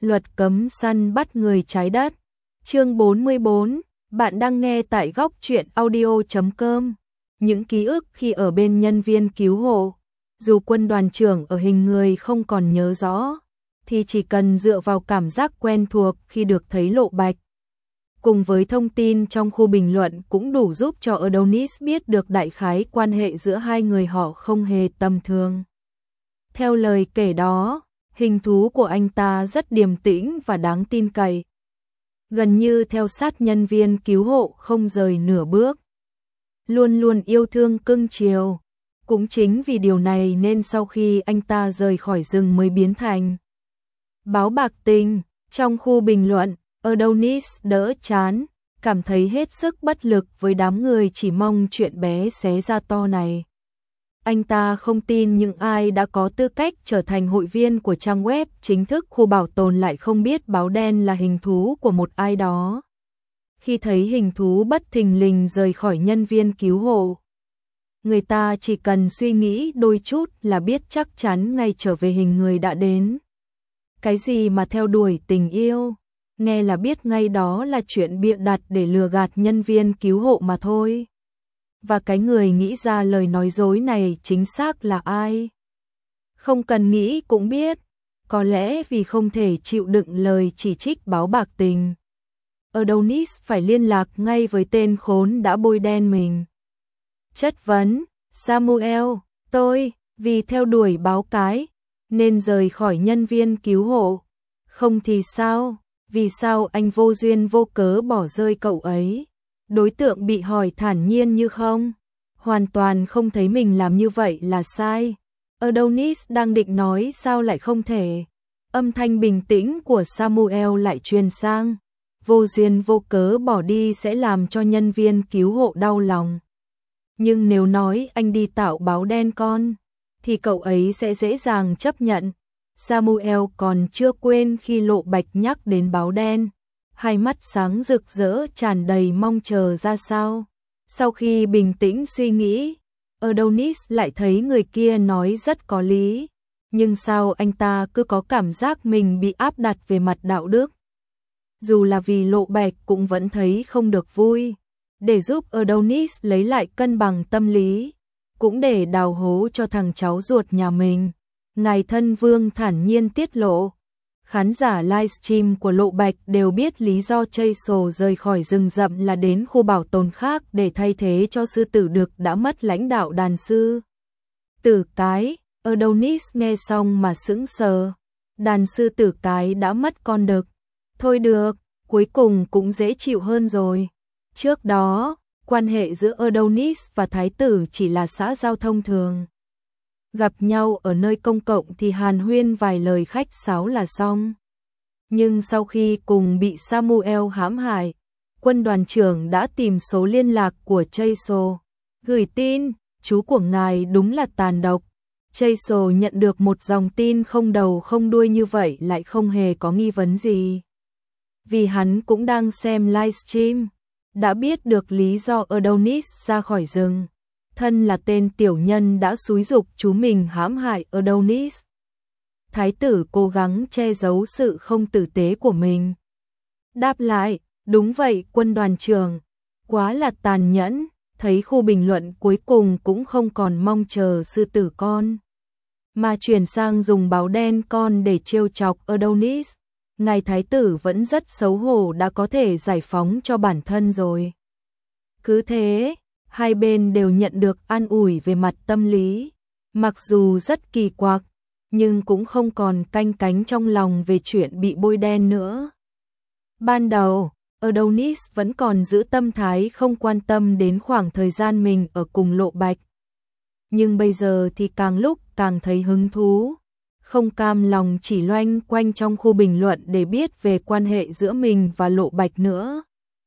Luật cấm săn bắt người trái đất. Chương 44, bạn đang nghe tại góc truyện audio.com. Những ký ức khi ở bên nhân viên cứu hộ, dù quân đoàn trưởng ở hình người không còn nhớ rõ, thì chỉ cần dựa vào cảm giác quen thuộc khi được thấy Lộ Bạch. Cùng với thông tin trong khu bình luận cũng đủ giúp cho Adonis biết được đại khái quan hệ giữa hai người họ không hề tầm thường. Theo lời kể đó, hình thú của anh ta rất điềm tĩnh và đáng tin cậy, gần như theo sát nhân viên cứu hộ không rời nửa bước, luôn luôn yêu thương cưng chiều. Cũng chính vì điều này nên sau khi anh ta rời khỏi rừng mới biến thành báo bạc tình. Trong khu bình luận, Adonis đỡ chán, cảm thấy hết sức bất lực với đám người chỉ mong chuyện bé xé ra to này. Anh ta không tin những ai đã có tư cách trở thành hội viên của trang web chính thức khu bảo tồn lại không biết báo đen là hình thú của một ai đó. Khi thấy hình thú bất thình lình rời khỏi nhân viên cứu hộ, người ta chỉ cần suy nghĩ đôi chút là biết chắc chắn ngày trở về hình người đã đến. Cái gì mà theo đuổi tình yêu, nghe là biết ngay đó là chuyện bịa đặt để lừa gạt nhân viên cứu hộ mà thôi. Và cái người nghĩ ra lời nói dối này chính xác là ai? Không cần nghĩ cũng biết, có lẽ vì không thể chịu đựng lời chỉ trích báo bạc tình, Adonis phải liên lạc ngay với tên khốn đã bôi đen mình. Chất vấn, Samuel, tôi, vì theo đuổi báo cái, nên rời khỏi nhân viên cứu hộ. Không thì sao, vì sao anh vô duyên vô cớ bỏ rơi cậu ấy? Đối tượng bị hỏi thản nhiên như không, hoàn toàn không thấy mình làm như vậy là sai. Adonis đang định nói sao lại không thể. Âm thanh bình tĩnh của Samuel lại truyền sang. Vô duyên vô cớ bỏ đi sẽ làm cho nhân viên cứu hộ đau lòng. Nhưng nếu nói anh đi tạo báo đen con, thì cậu ấy sẽ dễ dàng chấp nhận. Samuel còn chưa quên khi Lộ Bạch nhắc đến báo đen, hai mắt sáng rực rỡ tràn đầy mong chờ ra sao. Sau khi bình tĩnh suy nghĩ, Adonis lại thấy người kia nói rất có lý. Nhưng sao anh ta cứ có cảm giác mình bị áp đặt về mặt đạo đức? Dù là vì Lộ Bạch cũng vẫn thấy không được vui. Để giúp Adonis lấy lại cân bằng tâm lý, cũng để đào hố cho thằng cháu ruột nhà mình, ngài thân vương thản nhiên tiết lộ. Khán giả livestream của Lộ Bạch đều biết lý do Chase rời khỏi rừng rậm là đến khu bảo tồn khác để thay thế cho sư tử đực đã mất lãnh đạo đàn sư tử cái. Adonis nghe xong mà sững sờ. Đàn sư tử cái đã mất con đực. Thôi được, cuối cùng cũng dễ chịu hơn rồi. Trước đó, quan hệ giữa Adonis và thái tử chỉ là xã giao thông thường. Gặp nhau ở nơi công cộng thì hàn huyên vài lời khách sáo là xong. Nhưng sau khi cùng bị Samuel hãm hại, quân đoàn trưởng đã tìm số liên lạc của Chase, gửi tin, chú của ngài đúng là tàn độc. Chase nhận được một dòng tin không đầu không đuôi như vậy lại không hề có nghi vấn gì. Vì hắn cũng đang xem livestream, đã biết được lý do Adonis ra khỏi rừng. Thân là tên tiểu nhân đã xúi giục chú mình hãm hại Adonis. Thái tử cố gắng che giấu sự không tử tế của mình. Đáp lại, đúng vậy quân đoàn trưởng, quá là tàn nhẫn. Thấy khu bình luận cuối cùng cũng không còn mong chờ sư tử con, mà chuyển sang dùng báo đen con để trêu chọc Adonis. Ngài thái tử vẫn rất xấu hổ đã có thể giải phóng cho bản thân rồi. Cứ thế, hai bên đều nhận được an ủi về mặt tâm lý. Mặc dù rất kỳ quặc, nhưng cũng không còn canh cánh trong lòng về chuyện bị bôi đen nữa. Ban đầu, Adonis vẫn còn giữ tâm thái không quan tâm đến khoảng thời gian mình ở cùng Lộ Bạch. Nhưng bây giờ thì càng lúc càng thấy hứng thú. Không cam lòng chỉ loanh quanh trong khu bình luận để biết về quan hệ giữa mình và Lộ Bạch nữa.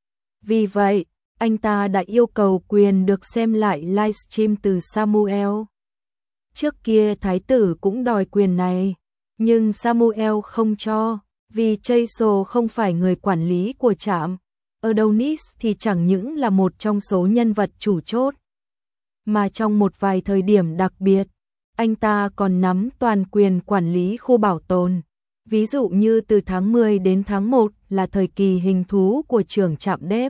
Vì vậy, anh ta đã yêu cầu quyền được xem lại livestream từ Samuel. Trước kia thái tử cũng đòi quyền này, nhưng Samuel không cho, vì Chase không phải người quản lý của trạm. Adonis thì chẳng những là một trong số nhân vật chủ chốt, mà trong một vài thời điểm đặc biệt, anh ta còn nắm toàn quyền quản lý khu bảo tồn. Ví dụ như từ tháng 10 đến tháng 1 là thời kỳ hình thú của trưởng trạm đếp.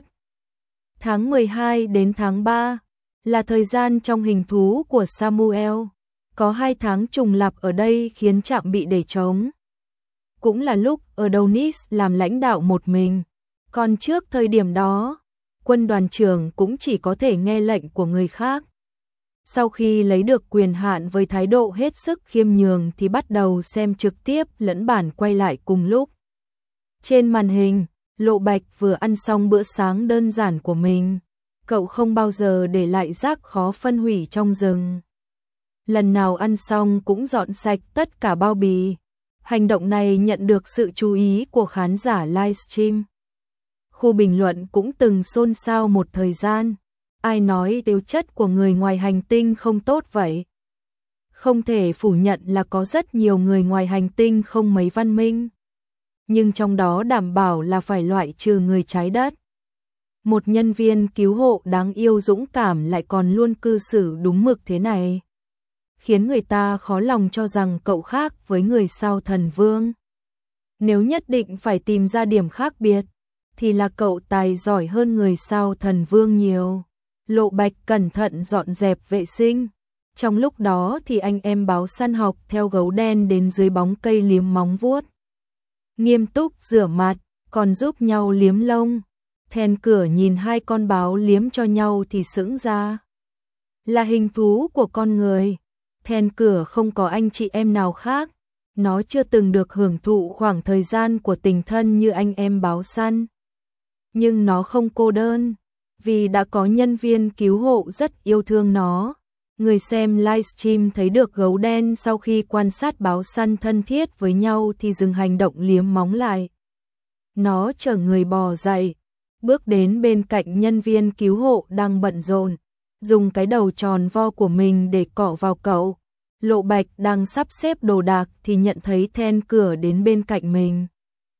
Tháng 12 đến tháng 3 là thời gian trong hình thú của Samuel. Có 2 tháng trùng lặp ở đây khiến trạm bị để trống. Cũng là lúc Adonis làm lãnh đạo một mình. Còn trước thời điểm đó, quân đoàn trưởng cũng chỉ có thể nghe lệnh của người khác. Sau khi lấy được quyền hạn với thái độ hết sức khiêm nhường thì bắt đầu xem trực tiếp lẫn bản quay lại cùng lúc. Trên màn hình, Lộ Bạch vừa ăn xong bữa sáng đơn giản của mình. Cậu không bao giờ để lại rác khó phân hủy trong rừng. Lần nào ăn xong cũng dọn sạch tất cả bao bì. Hành động này nhận được sự chú ý của khán giả livestream. Khu bình luận cũng từng xôn xao một thời gian. Ai nói tiêu chất của người ngoài hành tinh không tốt vậy? Không thể phủ nhận là có rất nhiều người ngoài hành tinh không mấy văn minh. Nhưng trong đó đảm bảo là phải loại trừ người trái đất. Một nhân viên cứu hộ đáng yêu dũng cảm lại còn luôn cư xử đúng mực thế này, khiến người ta khó lòng cho rằng cậu khác với người sao Thần Vương. Nếu nhất định phải tìm ra điểm khác biệt, thì là cậu tài giỏi hơn người sao Thần Vương nhiều. Lộ Bạch cẩn thận dọn dẹp vệ sinh. Trong lúc đó thì anh em báo săn học theo gấu đen đến dưới bóng cây liếm móng vuốt. Nghiêm túc rửa mặt, còn giúp nhau liếm lông. Then cửa nhìn 2 con báo liếm cho nhau thì sững ra. Là hình thú của con người. Then cửa không có anh chị em nào khác. Nó chưa từng được hưởng thụ khoảng thời gian của tình thân như anh em báo săn. Nhưng nó không cô đơn, vì đã có nhân viên cứu hộ rất yêu thương nó. Người xem livestream thấy được gấu đen sau khi quan sát báo săn thân thiết với nhau thì dừng hành động liếm móng lại. Nó chở người bò dậy, bước đến bên cạnh nhân viên cứu hộ đang bận rộn, dùng cái đầu tròn vo của mình để cọ vào cậu. Lộ Bạch đang sắp xếp đồ đạc thì nhận thấy then cửa đến bên cạnh mình.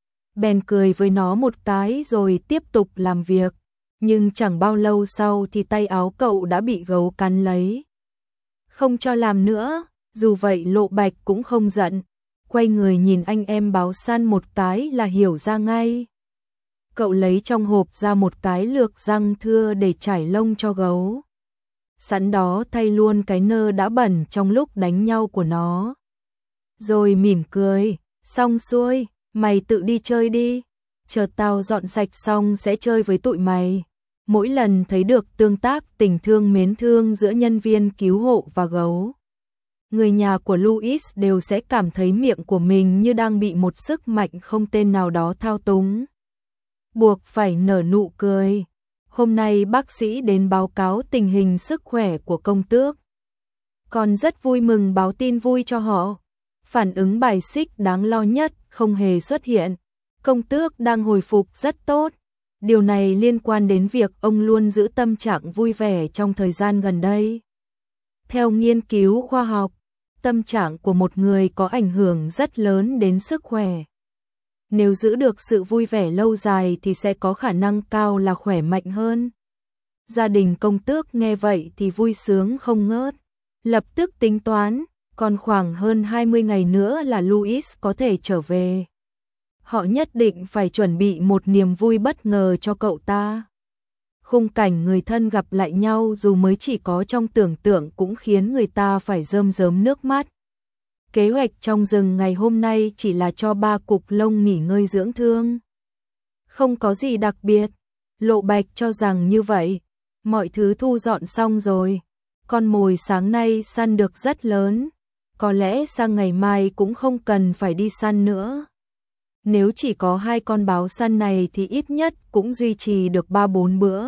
Bèn cười với nó một cái rồi tiếp tục làm việc. Nhưng chẳng bao lâu sau thì tay áo cậu đã bị gấu cắn lấy. Không cho làm nữa, dù vậy Lộ Bạch cũng không giận. Quay người nhìn anh em báo săn một cái là hiểu ra ngay. Cậu lấy trong hộp ra một cái lược răng thưa để trải lông cho gấu. Sẵn đó thay luôn cái nơ đã bẩn trong lúc đánh nhau của nó. Rồi mỉm cười, xong xuôi, mày tự đi chơi đi. Chờ tao dọn sạch xong sẽ chơi với tụi mày. Mỗi lần thấy được tương tác tình thương mến thương giữa nhân viên cứu hộ và gấu, người nhà của Louis đều sẽ cảm thấy miệng của mình như đang bị một sức mạnh không tên nào đó thao túng. Buộc phải nở nụ cười. Hôm nay bác sĩ đến báo cáo tình hình sức khỏe của công tước. Còn rất vui mừng báo tin vui cho họ. Phản ứng bài xích đáng lo nhất không hề xuất hiện. Công tước đang hồi phục rất tốt. Điều này liên quan đến việc ông luôn giữ tâm trạng vui vẻ trong thời gian gần đây. Theo nghiên cứu khoa học, tâm trạng của một người có ảnh hưởng rất lớn đến sức khỏe. Nếu giữ được sự vui vẻ lâu dài thì sẽ có khả năng cao là khỏe mạnh hơn. Gia đình công tước nghe vậy thì vui sướng không ngớt. Lập tức tính toán, còn khoảng hơn 20 ngày nữa là Louis có thể trở về. Họ nhất định phải chuẩn bị một niềm vui bất ngờ cho cậu ta. Khung cảnh người thân gặp lại nhau dù mới chỉ có trong tưởng tượng cũng khiến người ta phải rơm rớm nước mắt. Kế hoạch trong rừng ngày hôm nay chỉ là cho 3 cục lông nghỉ ngơi dưỡng thương. Không có gì đặc biệt. Lộ Bạch cho rằng như vậy. Mọi thứ thu dọn xong rồi. Con mồi sáng nay săn được rất lớn. Có lẽ sang ngày mai cũng không cần phải đi săn nữa. Nếu chỉ có 2 con báo săn này thì ít nhất cũng duy trì được 3-4 bữa.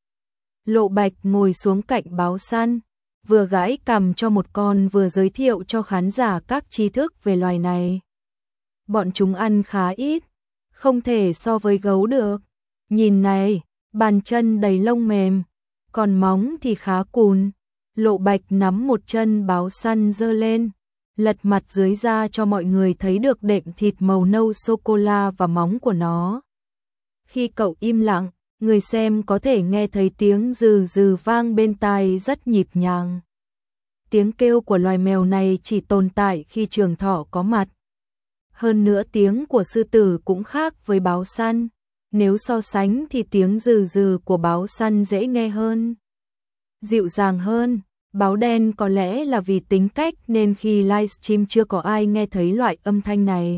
Lộ Bạch ngồi xuống cạnh báo săn, vừa gãi cằm cho một con vừa giới thiệu cho khán giả các tri thức về loài này. Bọn chúng ăn khá ít, không thể so với gấu được. Nhìn này, bàn chân đầy lông mềm, còn móng thì khá cùn. Lộ Bạch nắm một chân báo săn giơ lên, lật mặt dưới ra cho mọi người thấy được đệm thịt màu nâu sô-cô-la và móng của nó. Khi cậu im lặng, người xem có thể nghe thấy tiếng rừ rừ vang bên tai rất nhịp nhàng. Tiếng kêu của loài mèo này chỉ tồn tại khi Trường Thọ có mặt. Hơn nữa tiếng của sư tử cũng khác với báo săn. Nếu so sánh thì tiếng rừ rừ của báo săn dễ nghe hơn, dịu dàng hơn. Báo đen có lẽ là vì tính cách nên khi livestream chưa có ai nghe thấy loại âm thanh này.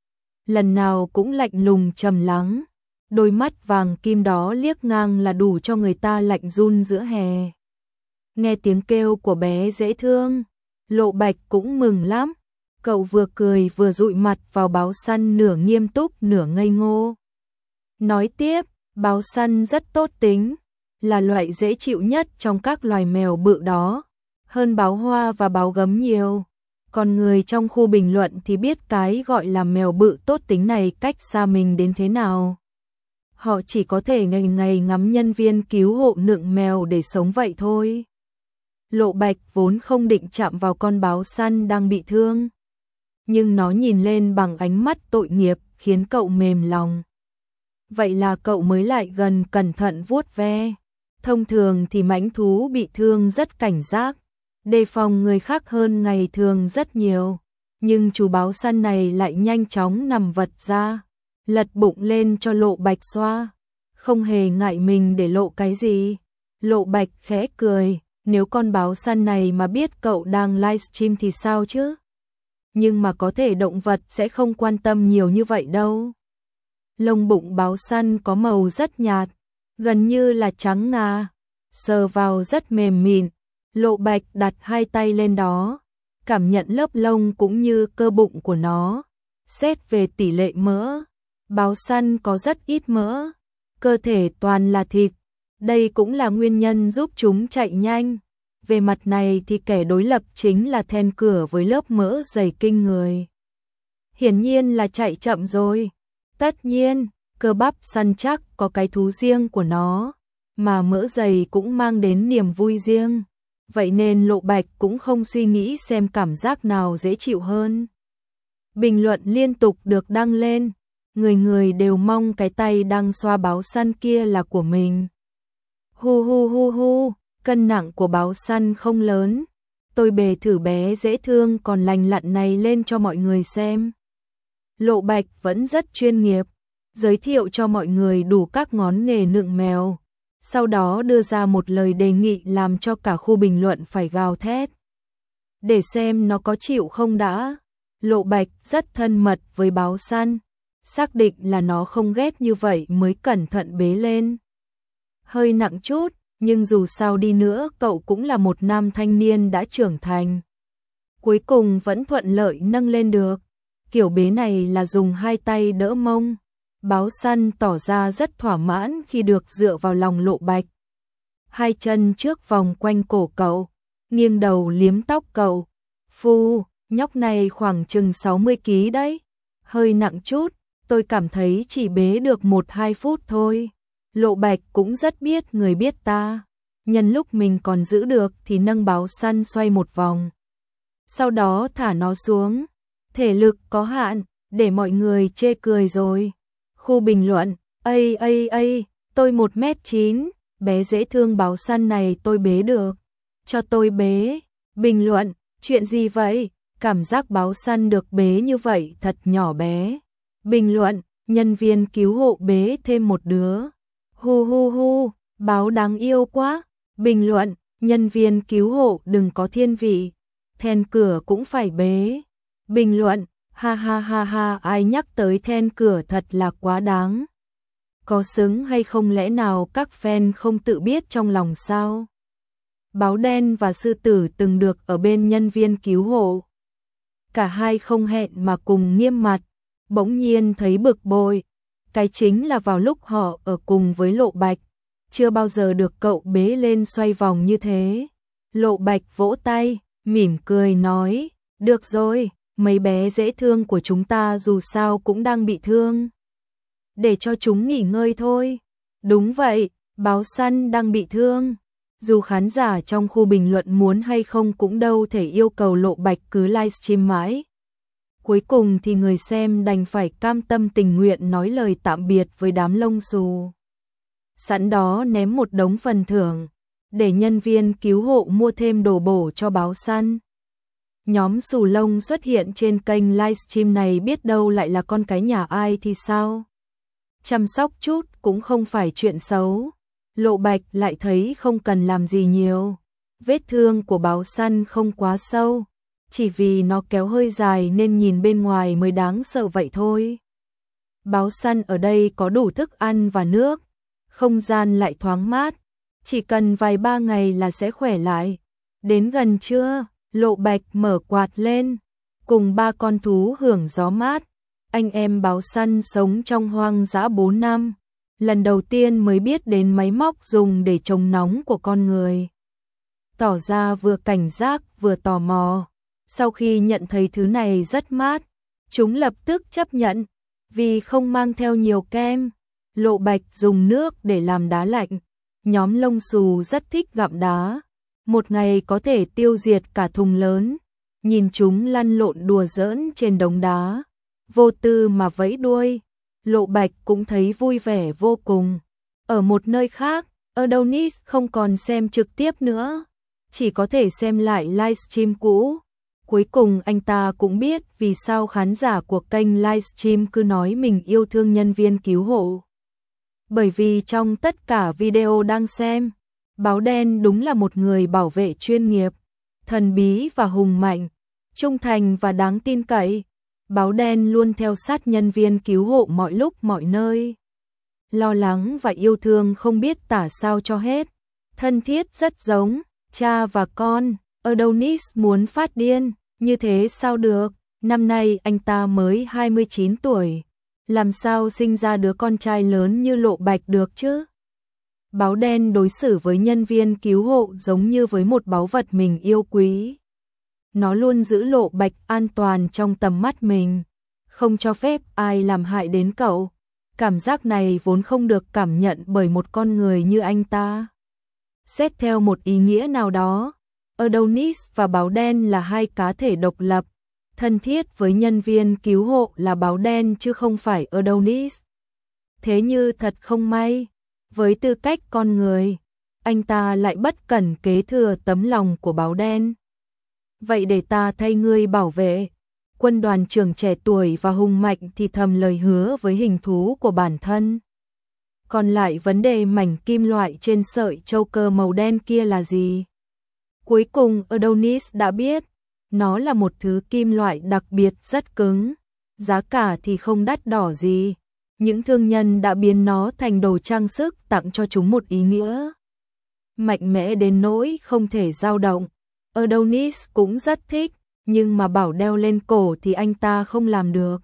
Lần nào cũng lạnh lùng trầm lắng, đôi mắt vàng kim đó liếc ngang là đủ cho người ta lạnh run giữa hè. Nghe tiếng kêu của bé dễ thương, Lộ Bạch cũng mừng lắm. Cậu vừa cười vừa dụi mặt vào báo săn, nửa nghiêm túc nửa ngây ngô. Nói tiếp, báo săn rất tốt tính, là loại dễ chịu nhất trong các loài mèo bự đó, hơn báo hoa và báo gấm nhiều. Còn người trong khu bình luận thì biết cái gọi là mèo bự tốt tính này cách xa mình đến thế nào. Họ chỉ có thể ngày ngày ngắm nhân viên cứu hộ nựng mèo để sống vậy thôi. Lộ Bạch vốn không định chạm vào con báo săn đang bị thương, nhưng nó nhìn lên bằng ánh mắt tội nghiệp khiến cậu mềm lòng. Vậy là cậu mới lại gần cẩn thận vuốt ve. Thông thường thì mãnh thú bị thương rất cảnh giác, đề phòng người khác hơn ngày thường rất nhiều. Nhưng chú báo săn này lại nhanh chóng nằm vật ra, lật bụng lên cho Lộ Bạch xoa, không hề ngại mình để lộ cái gì. Lộ Bạch khẽ cười, nếu con báo săn này mà biết cậu đang livestream thì sao chứ? Nhưng mà có thể động vật sẽ không quan tâm nhiều như vậy đâu. Lông bụng báo săn có màu rất nhạt, gần như là trắng ngà, sờ vào rất mềm mịn. Lộ Bạch đặt hai tay lên đó, cảm nhận lớp lông cũng như cơ bụng của nó. Xét về tỷ lệ mỡ, báo săn có rất ít mỡ, cơ thể toàn là thịt. Đây cũng là nguyên nhân giúp chúng chạy nhanh. Về mặt này thì kẻ đối lập chính là then cửa với lớp mỡ dày kinh người. Hiển nhiên là chạy chậm rồi. Tất nhiên, cơ bắp săn chắc có cái thú riêng của nó, mà mỡ dày cũng mang đến niềm vui riêng. Vậy nên Lộ Bạch cũng không suy nghĩ xem cảm giác nào dễ chịu hơn. Bình luận liên tục được đăng lên, người người đều mong cái tay đang xoa báo săn kia là của mình. Hu hu hu hu, cân nặng của báo săn không lớn, tôi bề thử bé dễ thương còn lành lặn này lên cho mọi người xem. Lộ Bạch vẫn rất chuyên nghiệp, giới thiệu cho mọi người đủ các ngón nghề nựng mèo, sau đó đưa ra một lời đề nghị làm cho cả khu bình luận phải gào thét. Để xem nó có chịu không đã. Lộ Bạch rất thân mật với báo săn, xác định là nó không ghét như vậy mới cẩn thận bế lên. Hơi nặng chút, nhưng dù sao đi nữa cậu cũng là một nam thanh niên đã trưởng thành. Cuối cùng vẫn thuận lợi nâng lên được. Kiểu bế này là dùng hai tay đỡ mông. Báo săn tỏ ra rất thỏa mãn khi được dựa vào lòng Lộ Bạch. Hai chân trước vòng quanh cổ cậu, nghiêng đầu liếm tóc cậu. Phu, nhóc này khoảng chừng 60 kg đấy. Hơi nặng chút, tôi cảm thấy chỉ bế được 1-2 phút thôi. Lộ Bạch cũng rất biết người biết ta. Nhân lúc mình còn giữ được thì nâng báo săn xoay một vòng. Sau đó thả nó xuống. Thể lực có hạn, để mọi người chê cười rồi. Khu bình luận, tôi 1m9, bé dễ thương báo săn này tôi bế được. Cho tôi bế. Bình luận, chuyện gì vậy? Cảm giác báo săn được bế như vậy thật nhỏ bé. Bình luận, nhân viên cứu hộ bế thêm một đứa. Hu hu hu, báo đáng yêu quá. Bình luận, nhân viên cứu hộ đừng có thiên vị. Then cửa cũng phải bế. Bình luận, ha ha ha ha, ai nhắc tới then cửa thật là quá đáng. Có xứng hay không, lẽ nào các fan không tự biết trong lòng sao? Báo đen và sư tử từng được ở bên nhân viên cứu hộ. Cả hai không hẹn mà cùng nghiêm mặt, bỗng nhiên thấy bực bội. Cái chính là vào lúc họ ở cùng với Lộ Bạch, chưa bao giờ được cậu bế lên xoay vòng như thế. Lộ Bạch vỗ tay, mỉm cười nói, được rồi, mấy bé dễ thương của chúng ta dù sao cũng đang bị thương. Để cho chúng nghỉ ngơi thôi. Đúng vậy, báo săn đang bị thương. Dù khán giả trong khu bình luận muốn hay không cũng đâu thể yêu cầu Lộ Bạch cứ livestream mãi. Cuối cùng thì người xem đành phải cam tâm tình nguyện nói lời tạm biệt với đám lông xù. Sẵn đó ném một đống phần thưởng, để nhân viên cứu hộ mua thêm đồ bổ cho báo săn. Nhóm xù lông xuất hiện trên kênh livestream này biết đâu lại là con cái nhà ai thì sao? Chăm sóc chút cũng không phải chuyện xấu. Lộ Bạch lại thấy không cần làm gì nhiều. Vết thương của báo săn không quá sâu, chỉ vì nó kéo hơi dài nên nhìn bên ngoài mới đáng sợ vậy thôi. Báo săn ở đây có đủ thức ăn và nước, không gian lại thoáng mát, chỉ cần vài ba ngày là sẽ khỏe lại. Đến gần trưa, Lộ Bạch mở quạt lên, cùng ba con thú hưởng gió mát. Anh em báo săn sống trong hoang dã 4 năm, lần đầu tiên mới biết đến máy móc dùng để chống nóng của con người. Tỏ ra vừa cảnh giác vừa tò mò. Sau khi nhận thấy thứ này rất mát, chúng lập tức chấp nhận, vì không mang theo nhiều kem. Lộ Bạch dùng nước để làm đá lạnh. Nhóm lông xù rất thích gặm đá, một ngày có thể tiêu diệt cả thùng lớn. Nhìn chúng lăn lộn đùa giỡn trên đống đá, vô tư mà vẫy đuôi, Lộ Bạch cũng thấy vui vẻ vô cùng. Ở một nơi khác, Adonis không còn xem trực tiếp nữa, chỉ có thể xem lại livestream cũ. Cuối cùng anh ta cũng biết vì sao khán giả của kênh livestream cứ nói mình yêu thương nhân viên cứu hộ. Bởi vì trong tất cả video đang xem, Báo Đen đúng là một người bảo vệ chuyên nghiệp, thần bí và hùng mạnh, trung thành và đáng tin cậy. Báo Đen luôn theo sát nhân viên cứu hộ mọi lúc mọi nơi, lo lắng và yêu thương không biết tả sao cho hết, thân thiết rất giống cha và con. Adonis muốn phát điên, như thế sao được, năm nay anh ta mới 29 tuổi, làm sao sinh ra đứa con trai lớn như Lộ Bạch được chứ? Báo Đen đối xử với nhân viên cứu hộ giống như với một báu vật mình yêu quý. Nó luôn giữ Lộ Bạch an toàn trong tầm mắt mình, không cho phép ai làm hại đến cậu. Cảm giác này vốn không được cảm nhận bởi một con người như anh ta. Xét theo một ý nghĩa nào đó, Adonis và Báo Đen là hai cá thể độc lập, thân thiết với nhân viên cứu hộ là Báo Đen chứ không phải Adonis. Thế như thật không may, với tư cách con người, anh ta lại bất cẩn kế thừa tấm lòng của Báo Đen. Vậy để ta thay ngươi bảo vệ. Quân đoàn trưởng trẻ tuổi và hùng mạnh thì thầm lời hứa với hình thú của bản thân. Còn lại vấn đề mảnh kim loại trên sợi châu cơ màu đen kia là gì? Cuối cùng Adonis đã biết, nó là một thứ kim loại đặc biệt rất cứng, giá cả thì không đắt đỏ gì. Những thương nhân đã biến nó thành đồ trang sức tặng cho chúng một ý nghĩa mạnh mẽ đến nỗi không thể dao động. Adonis cũng rất thích, nhưng mà bảo đeo lên cổ thì anh ta không làm được.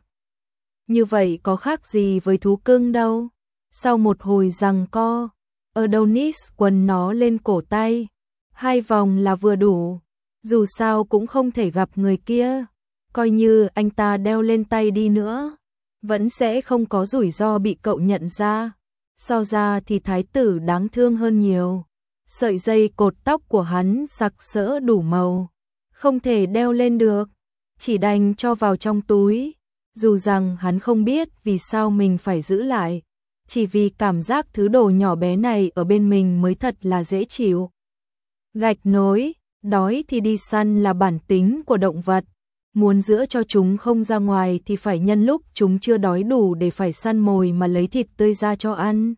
Như vậy có khác gì với thú cưng đâu. Sau một hồi giằng co, Adonis quấn nó lên cổ tay. 2 vòng là vừa đủ, dù sao cũng không thể gặp người kia. Coi như anh ta đeo lên tay đi nữa, vẫn sẽ không có rủi ro bị cậu nhận ra. So ra thì thái tử đáng thương hơn nhiều. Sợi dây cột tóc của hắn sặc sỡ đủ màu, không thể đeo lên được, chỉ đành cho vào trong túi. Dù rằng hắn không biết vì sao mình phải giữ lại, chỉ vì cảm giác thứ đồ nhỏ bé này ở bên mình mới thật là dễ chịu. Gạch nối, đói thì đi săn là bản tính của động vật. Muốn giữ cho chúng không ra ngoài thì phải nhân lúc chúng chưa đói đủ để phải săn mồi mà lấy thịt tươi ra cho ăn.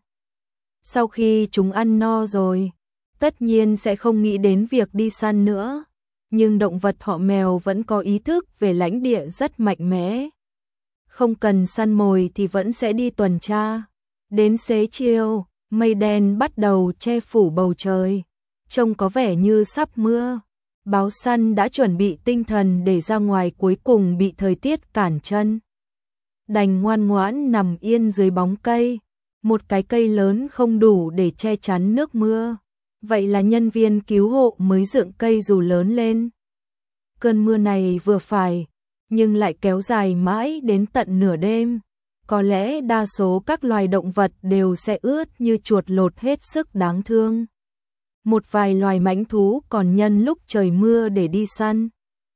Sau khi chúng ăn no rồi, tất nhiên sẽ không nghĩ đến việc đi săn nữa. Nhưng động vật họ mèo vẫn có ý thức về lãnh địa rất mạnh mẽ. Không cần săn mồi thì vẫn sẽ đi tuần tra. Đến xế chiều, mây đen bắt đầu che phủ bầu trời, trông có vẻ như sắp mưa. Báo săn đã chuẩn bị tinh thần để ra ngoài, cuối cùng bị thời tiết cản chân. Đành ngoan ngoãn nằm yên dưới bóng cây, một cái cây lớn không đủ để che chắn nước mưa. Vậy là nhân viên cứu hộ mới dựng cây dù lớn lên. Cơn mưa này vừa phải, nhưng lại kéo dài mãi đến tận nửa đêm. Có lẽ đa số các loài động vật đều sẽ ướt như chuột lột, hết sức đáng thương. Một vài loài mãnh thú còn nhân lúc trời mưa để đi săn.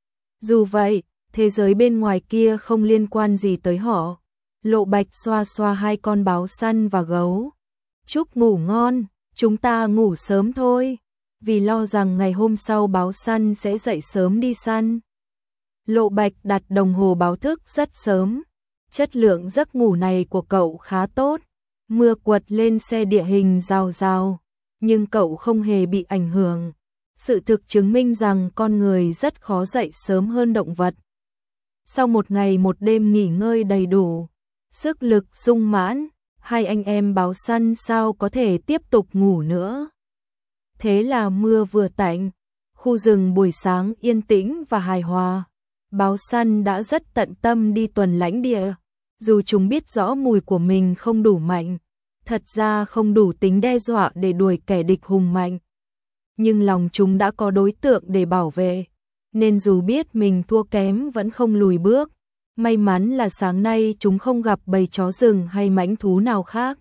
Dù vậy, thế giới bên ngoài kia không liên quan gì tới họ. Lộ Bạch xoa xoa 2 con báo săn và gấu. Chúc ngủ ngon, chúng ta ngủ sớm thôi. Vì lo rằng ngày hôm sau báo săn sẽ dậy sớm đi săn. Lộ Bạch đặt đồng hồ báo thức rất sớm. Chất lượng giấc ngủ này của cậu khá tốt. Mưa quật lên xe địa hình rào rào, nhưng cậu không hề bị ảnh hưởng. Sự thực chứng minh rằng con người rất khó dậy sớm hơn động vật. Sau một ngày một đêm nghỉ ngơi đầy đủ, sức lực sung mãn, hai anh em báo săn sao có thể tiếp tục ngủ nữa. Thế là mưa vừa tạnh, khu rừng buổi sáng yên tĩnh và hài hòa. Báo săn đã rất tận tâm đi tuần lãnh địa, dù chúng biết rõ mùi của mình không đủ mạnh, thật ra không đủ tính đe dọa để đuổi kẻ địch hùng mạnh. Nhưng lòng chúng đã có đối tượng để bảo vệ, nên dù biết mình thua kém vẫn không lùi bước. May mắn là sáng nay chúng không gặp bầy chó rừng hay mãnh thú nào khác.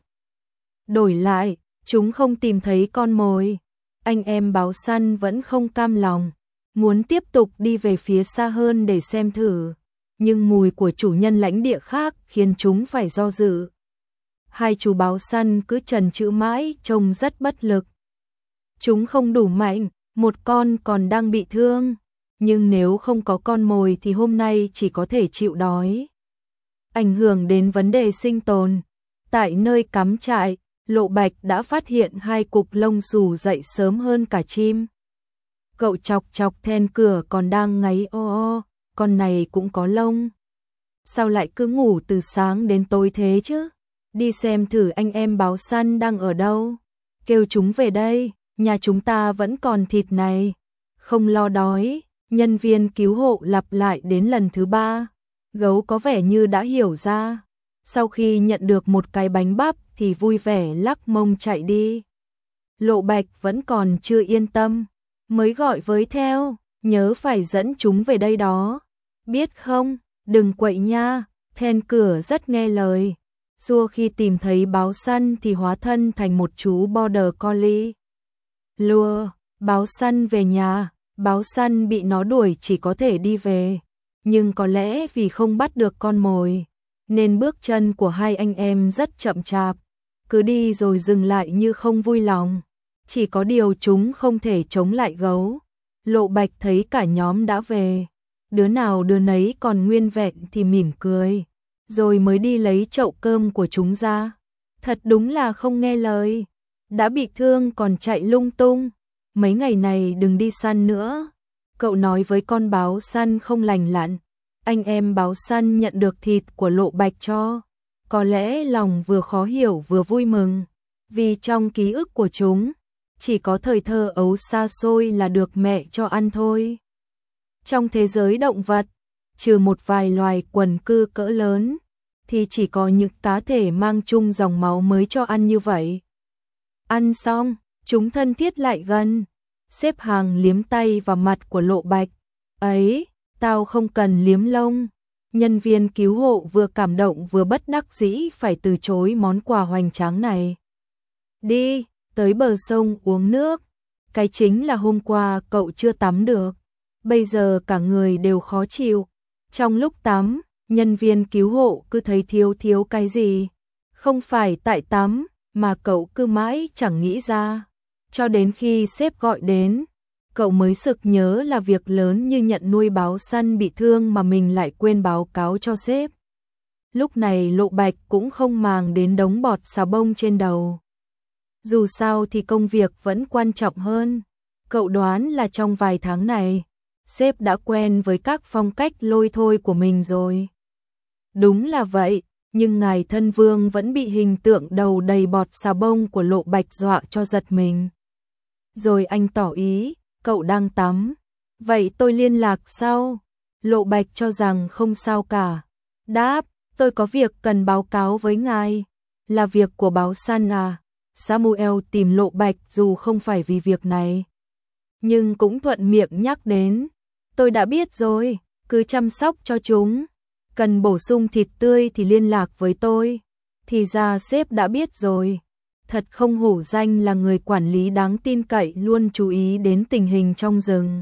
Đổi lại, chúng không tìm thấy con mồi. Anh em báo săn vẫn không cam lòng, muốn tiếp tục đi về phía xa hơn để xem thử. Nhưng mùi của chủ nhân lãnh địa khác khiến chúng phải do dự. Hai chú báo săn cứ chần chừ mãi, trông rất bất lực. Chúng không đủ mạnh, một con còn đang bị thương. Nhưng nếu không có con mồi thì hôm nay chỉ có thể chịu đói. Ảnh hưởng đến vấn đề sinh tồn. Tại nơi cắm trại, Lộ Bạch đã phát hiện hai cục lông xù dậy sớm hơn cả chim. Cậu chọc chọc then cửa còn đang ngáy o o, con này cũng có lông. Sao lại cứ ngủ từ sáng đến tối thế chứ? Đi xem thử anh em báo săn đang ở đâu. Kêu chúng về đây, nhà chúng ta vẫn còn thịt này. Không lo đói, nhân viên cứu hộ lặp lại đến lần thứ 3. Gấu có vẻ như đã hiểu ra. Sau khi nhận được một cái bánh bắp thì vui vẻ lắc mông chạy đi. Lộ Bạch vẫn còn chưa yên tâm, mới gọi với theo, nhớ phải dẫn chúng về đây đó. Biết không, đừng quậy nha, then cửa rất nghe lời. Rua khi tìm thấy báo săn thì hóa thân thành một chú border collie. Lùa, báo săn về nhà, báo săn bị nó đuổi chỉ có thể đi về. Nhưng có lẽ vì không bắt được con mồi, nên bước chân của hai anh em rất chậm chạp, cứ đi rồi dừng lại như không vui lòng. Chỉ có điều chúng không thể chống lại gấu. Lộ Bạch thấy cả nhóm đã về, đứa nào đứa nấy còn nguyên vẹn thì mỉm cười, rồi mới đi lấy chậu cơm của chúng ra. Thật đúng là không nghe lời, đã bị thương còn chạy lung tung. Mấy ngày này đừng đi săn nữa, cậu nói với con báo săn không lành lặn. Anh em báo săn nhận được thịt của Lộ Bạch cho, có lẽ lòng vừa khó hiểu vừa vui mừng, vì trong ký ức của chúng, chỉ có thời thơ ấu xa xôi là được mẹ cho ăn thôi. Trong thế giới động vật, trừ một vài loài quần cư cỡ lớn, thì chỉ có những cá thể mang chung dòng máu mới cho ăn như vậy. Ăn xong, chúng thân thiết lại gần, xếp hàng liếm tay vào mặt của Lộ Bạch. Ấy, tao không cần liếm lông. Nhân viên cứu hộ vừa cảm động vừa bất đắc dĩ phải từ chối món quà hoành tráng này. Đi, tới bờ sông uống nước. Cái chính là hôm qua cậu chưa tắm được, bây giờ cả người đều khó chịu. Trong lúc tắm, nhân viên cứu hộ cứ thấy thiếu cái gì. Không phải tại tắm, mà cậu cứ mãi chẳng nghĩ ra. Cho đến khi sếp gọi đến, cậu mới sực nhớ là việc lớn như nhận nuôi báo săn bị thương mà mình lại quên báo cáo cho sếp. Lúc này Lộ Bạch cũng không màng đến đống bọt xà bông trên đầu. Dù sao thì công việc vẫn quan trọng hơn. Cậu đoán là trong vài tháng này, sếp đã quen với các phong cách lôi thôi của mình rồi. Đúng là vậy, nhưng ngài thân vương vẫn bị hình tượng đầu đầy bọt xà bông của Lộ Bạch dọa cho giật mình. Rồi anh tỏ ý, cậu đang tắm. Vậy tôi liên lạc sau. Lộ Bạch cho rằng không sao cả. Đáp, tôi có việc cần báo cáo với ngài. Là việc của báo săn à? Samuel tìm Lộ Bạch dù không phải vì việc này, nhưng cũng thuận miệng nhắc đến. Tôi đã biết rồi, cứ chăm sóc cho chúng. Cần bổ sung thịt tươi thì liên lạc với tôi. Thì ra sếp đã biết rồi. Thật không hổ danh là người quản lý đáng tin cậy luôn chú ý đến tình hình trong rừng.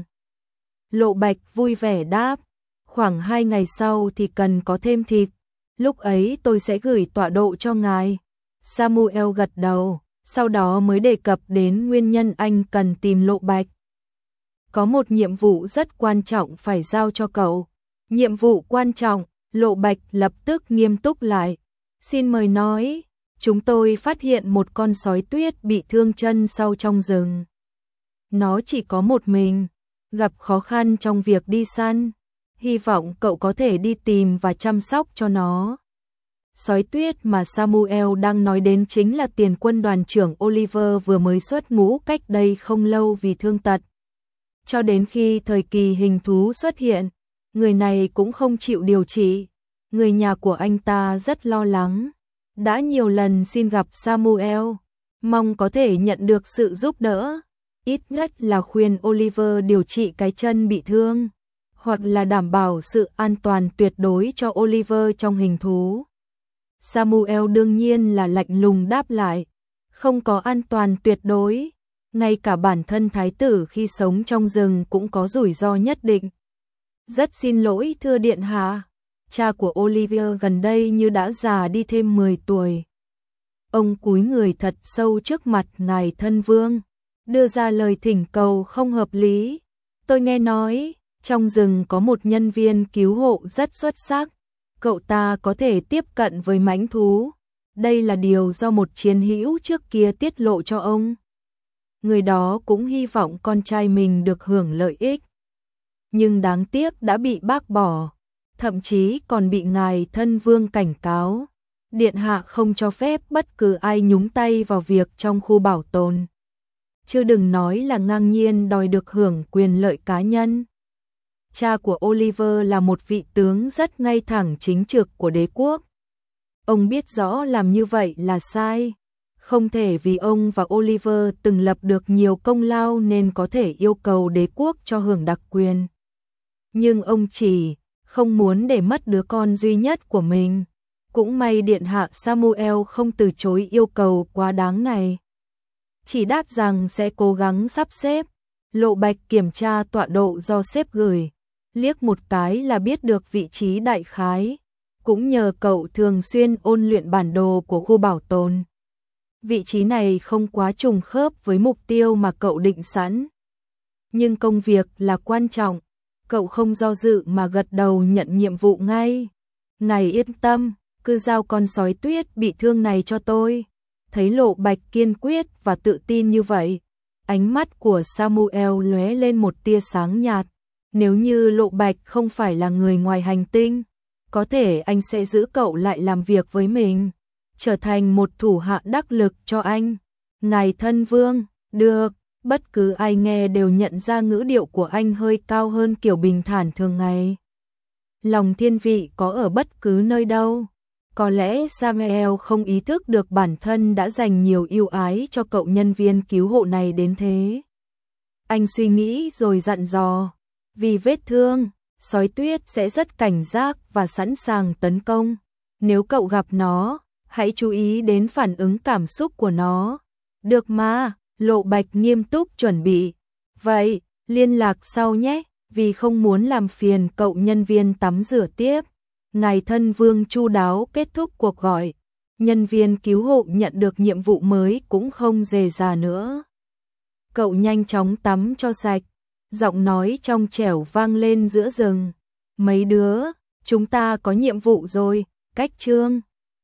Lộ Bạch vui vẻ đáp, khoảng 2 ngày sau thì cần có thêm thịt. Lúc ấy tôi sẽ gửi tọa độ cho ngài. Samuel gật đầu, sau đó mới đề cập đến nguyên nhân anh cần tìm Lộ Bạch. Có một nhiệm vụ rất quan trọng phải giao cho cậu. Nhiệm vụ quan trọng, Lộ Bạch lập tức nghiêm túc lại. Xin mời nói, chúng tôi phát hiện một con sói tuyết bị thương chân sau trong rừng. Nó chỉ có một mình, gặp khó khăn trong việc đi săn. Hy vọng cậu có thể đi tìm và chăm sóc cho nó. Sói tuyết mà Samuel đang nói đến chính là tiền quân đoàn trưởng Oliver vừa mới xuất ngũ cách đây không lâu vì thương tật. Cho đến khi thời kỳ hình thú xuất hiện, người này cũng không chịu điều trị. Người nhà của anh ta rất lo lắng, đã nhiều lần xin gặp Samuel, mong có thể nhận được sự giúp đỡ, ít nhất là khuyên Oliver điều trị cái chân bị thương, hoặc là đảm bảo sự an toàn tuyệt đối cho Oliver trong hình thú. Samuel đương nhiên là lạnh lùng đáp lại, không có an toàn tuyệt đối, ngay cả bản thân thái tử khi sống trong rừng cũng có rủi ro nhất định. Rất xin lỗi thưa điện hạ, cha của Oliver gần đây như đã già đi thêm 10 tuổi. Ông cúi người thật sâu trước mặt ngài thân vương, đưa ra lời thỉnh cầu không hợp lý. Tôi nghe nói, trong rừng có một nhân viên cứu hộ rất xuất sắc, cậu ta có thể tiếp cận với mãnh thú. Đây là điều do một chiến hữu trước kia tiết lộ cho ông. Người đó cũng hy vọng con trai mình được hưởng lợi ích. Nhưng đáng tiếc đã bị bác bỏ, thậm chí còn bị ngài thân vương cảnh cáo. Điện hạ không cho phép bất cứ ai nhúng tay vào việc trong khu bảo tồn. Chứ đừng nói là ngang nhiên đòi được hưởng quyền lợi cá nhân. Cha của Oliver là một vị tướng rất ngay thẳng chính trực của đế quốc. Ông biết rõ làm như vậy là sai. Không thể vì ông và Oliver từng lập được nhiều công lao nên có thể yêu cầu đế quốc cho hưởng đặc quyền. Nhưng ông chỉ không muốn để mất đứa con duy nhất của mình. Cũng may điện hạ Samuel không từ chối yêu cầu quá đáng này. Chỉ đáp rằng sẽ cố gắng sắp xếp. Lộ Bạch kiểm tra tọa độ do sếp gửi, liếc một cái là biết được vị trí đại khái. Cũng nhờ cậu thường xuyên ôn luyện bản đồ của khu bảo tồn. Vị trí này không quá trùng khớp với mục tiêu mà cậu định sẵn. Nhưng công việc là quan trọng, cậu không do dự mà gật đầu nhận nhiệm vụ ngay. Ngài yên tâm, cứ giao con sói tuyết bị thương này cho tôi. Thấy Lộ Bạch kiên quyết và tự tin như vậy, ánh mắt của Samuel lóe lên một tia sáng nhạt. Nếu như Lộ Bạch không phải là người ngoài hành tinh, có thể anh sẽ giữ cậu lại làm việc với mình, trở thành một thủ hạ đắc lực cho anh. Ngài thân vương, được, bất cứ ai nghe đều nhận ra ngữ điệu của anh hơi cao hơn kiểu bình thản thường ngày. Lòng thiên vị có ở bất cứ nơi đâu. Có lẽ Samuel không ý thức được bản thân đã dành nhiều ưu ái cho cậu nhân viên cứu hộ này đến thế. Anh suy nghĩ rồi dặn dò, vì vết thương, sói tuyết sẽ rất cảnh giác và sẵn sàng tấn công. Nếu cậu gặp nó, hãy chú ý đến phản ứng cảm xúc của nó. Được mà, Lộ Bạch nghiêm túc chuẩn bị. Vậy, liên lạc sau nhé, vì không muốn làm phiền cậu nhân viên tắm rửa tiếp. Ngài thân vương chu đáo kết thúc cuộc gọi. Nhân viên cứu hộ nhận được nhiệm vụ mới cũng không dề dà nữa. Cậu nhanh chóng tắm cho sạch. Giọng nói trong trẻo vang lên giữa rừng. Mấy đứa, chúng ta có nhiệm vụ rồi, cách chương.